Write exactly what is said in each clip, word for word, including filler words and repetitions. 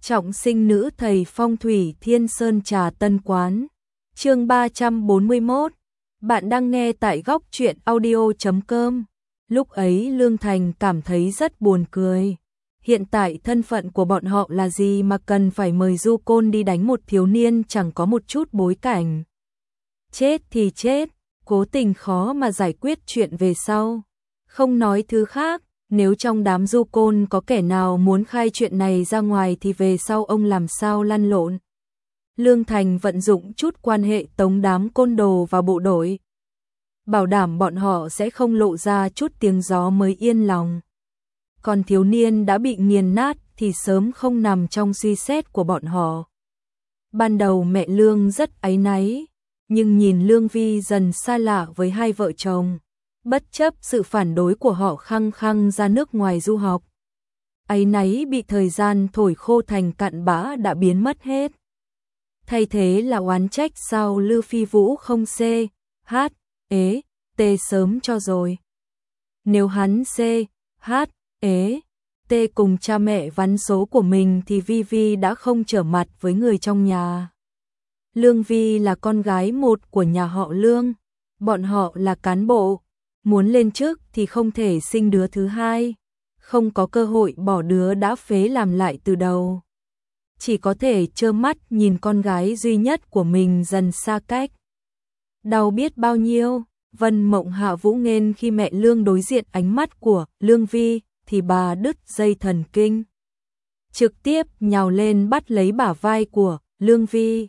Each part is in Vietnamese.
Trọng sinh nữ thầy phong thủy Thiên Sơn Trà Tân Quán. Chương ba trăm bốn mươi mốt. Bạn đang nghe tại góc truyện audio chấm com. Lúc ấy Lương Thành cảm thấy rất buồn cười. Hiện tại thân phận của bọn họ là gì mà cần phải mời Du Côn đi đánh một thiếu niên chẳng có một chút bối cảnh. Chết thì chết, cố tình khó mà giải quyết chuyện về sau. Không nói thứ khác, nếu trong đám Du Côn có kẻ nào muốn khai chuyện này ra ngoài thì về sau ông làm sao lăn lộn. Lương Thành vận dụng chút quan hệ tống đám côn đồ vào bộ đội, bảo đảm bọn họ sẽ không lộ ra chút tiếng gió mới yên lòng. Còn thiếu niên đã bị nghiền nát thì sớm không nằm trong suy xét của bọn họ. Ban đầu mẹ Lương rất áy náy, nhưng nhìn Lương Vi dần xa lạ với hai vợ chồng, bất chấp sự phản đối của họ khăng khăng ra nước ngoài du học, áy náy bị thời gian thổi khô thành cặn bã đã biến mất hết. Thay thế là oán trách sao Lư Phi Vũ không C, H, ế, T sớm cho rồi. Nếu hắn C, H, ế, T cùng cha mẹ vắn số của mình thì Vi Vi đã không trở mặt với người trong nhà. Lương Vi là con gái một của nhà họ Lương, bọn họ là cán bộ, muốn lên chức thì không thể sinh đứa thứ hai, không có cơ hội bỏ đứa đã phế làm lại từ đầu. Chỉ có thể trơ mắt nhìn con gái duy nhất của mình dần xa cách. Đau biết bao nhiêu, Vân Mộng Hạ Vũ nghênh khi mẹ Lương đối diện ánh mắt của Lương Vi thì bà đứt dây thần kinh. Trực tiếp nhào lên bắt lấy bả vai của Lương Vi.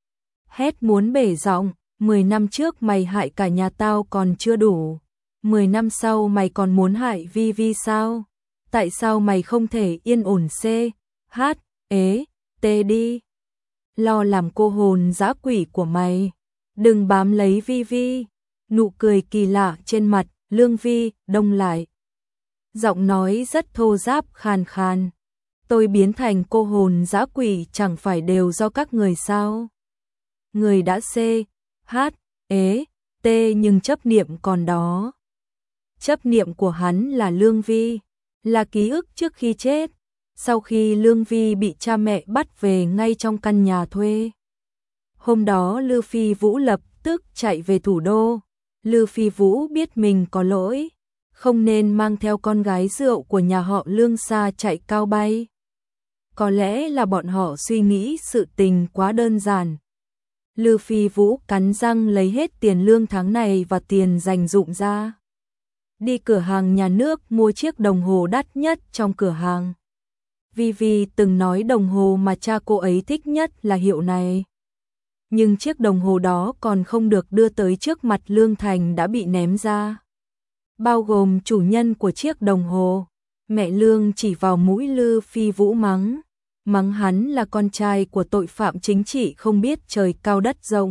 Hét muốn bể giọng, mười năm trước mày hại cả nhà tao còn chưa đủ. Mười năm sau mày còn muốn hại Vi Vi sao? Tại sao mày không thể yên ổn C, H, ế, T đi? Lo làm cô hồn dã quỷ của mày. Đừng bám lấy Vi Vi. Nụ cười kỳ lạ trên mặt Lương Vi đông lại. Giọng nói rất thô ráp khàn khàn. Tôi biến thành cô hồn dã quỷ chẳng phải đều do các người sao? Người đã C, H, ế, T nhưng chấp niệm còn đó. Chấp niệm của hắn là Lương Vi, là ký ức trước khi chết, sau khi Lương Vi bị cha mẹ bắt về ngay trong căn nhà thuê. Hôm đó Lư Phi Vũ lập tức chạy về thủ đô. Lư Phi Vũ biết mình có lỗi, không nên mang theo con gái rượu của nhà họ Lương xa chạy cao bay. Có lẽ là bọn họ suy nghĩ sự tình quá đơn giản. Lư Phi Vũ cắn răng lấy hết tiền lương tháng này và tiền dành dụm ra. Đi cửa hàng nhà nước mua chiếc đồng hồ đắt nhất trong cửa hàng. Vi Vi từng nói đồng hồ mà cha cô ấy thích nhất là hiệu này. Nhưng chiếc đồng hồ đó còn không được đưa tới trước mặt Lương Thành đã bị ném ra. Bao gồm chủ nhân của chiếc đồng hồ. Mẹ Lương chỉ vào mũi Lư Phi Vũ mắng. Mắng hắn là con trai của tội phạm chính trị không biết trời cao đất rộng.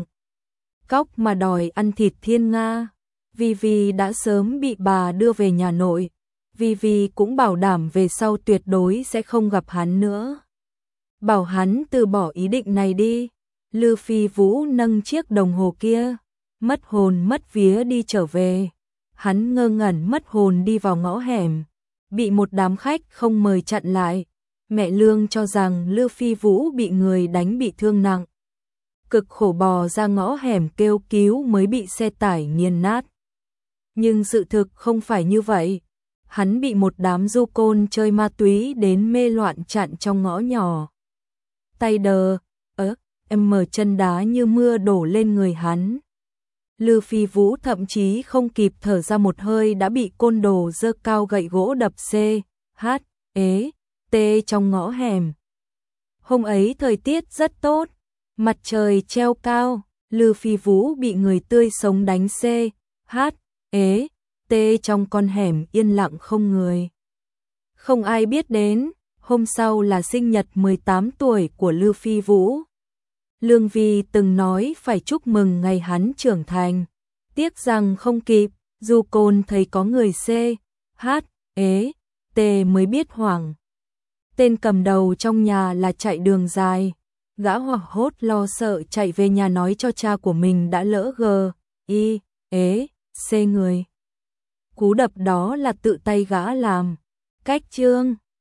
Cóc mà đòi ăn thịt thiên nga. Vi Vi đã sớm bị bà đưa về nhà nội. Vi Vi cũng bảo đảm về sau tuyệt đối sẽ không gặp hắn nữa. Bảo hắn từ bỏ ý định này đi. Lư Phi Vũ nâng chiếc đồng hồ kia, mất hồn mất vía đi trở về. Hắn ngơ ngẩn mất hồn đi vào ngõ hẻm, bị một đám khách không mời chặn lại. Mẹ Lương cho rằng Lư Phi Vũ bị người đánh bị thương nặng, cực khổ bò ra ngõ hẻm kêu cứu mới bị xe tải nghiền nát. Nhưng sự thực không phải như vậy. Hắn bị một đám du côn chơi ma túy đến mê loạn chặn trong ngõ nhỏ. Tay đờ, ớ, em mở chân đá như mưa đổ lên người hắn. Lư Phi Vũ thậm chí không kịp thở ra một hơi đã bị côn đồ giơ cao gậy gỗ đập C, H, ế, T trong ngõ hẻm. Hôm ấy thời tiết rất tốt, mặt trời treo cao, Lư Phi Vũ bị người tươi sống đánh C, H, ế, T trong con hẻm yên lặng không người. Không ai biết đến, hôm sau là sinh nhật mười tám tuổi của Lư Phi Vũ. Lương Vi từng nói phải chúc mừng ngày hắn trưởng thành. Tiếc rằng không kịp, Du Côn thấy có người C, H, ế, T mới biết hoảng. Tên cầm đầu trong nhà là chạy đường dài. Gã hoảng hốt lo sợ chạy về nhà nói cho cha của mình đã lỡ G, I, ế, C người. Cú đập đó là tự tay gã làm. Cách chương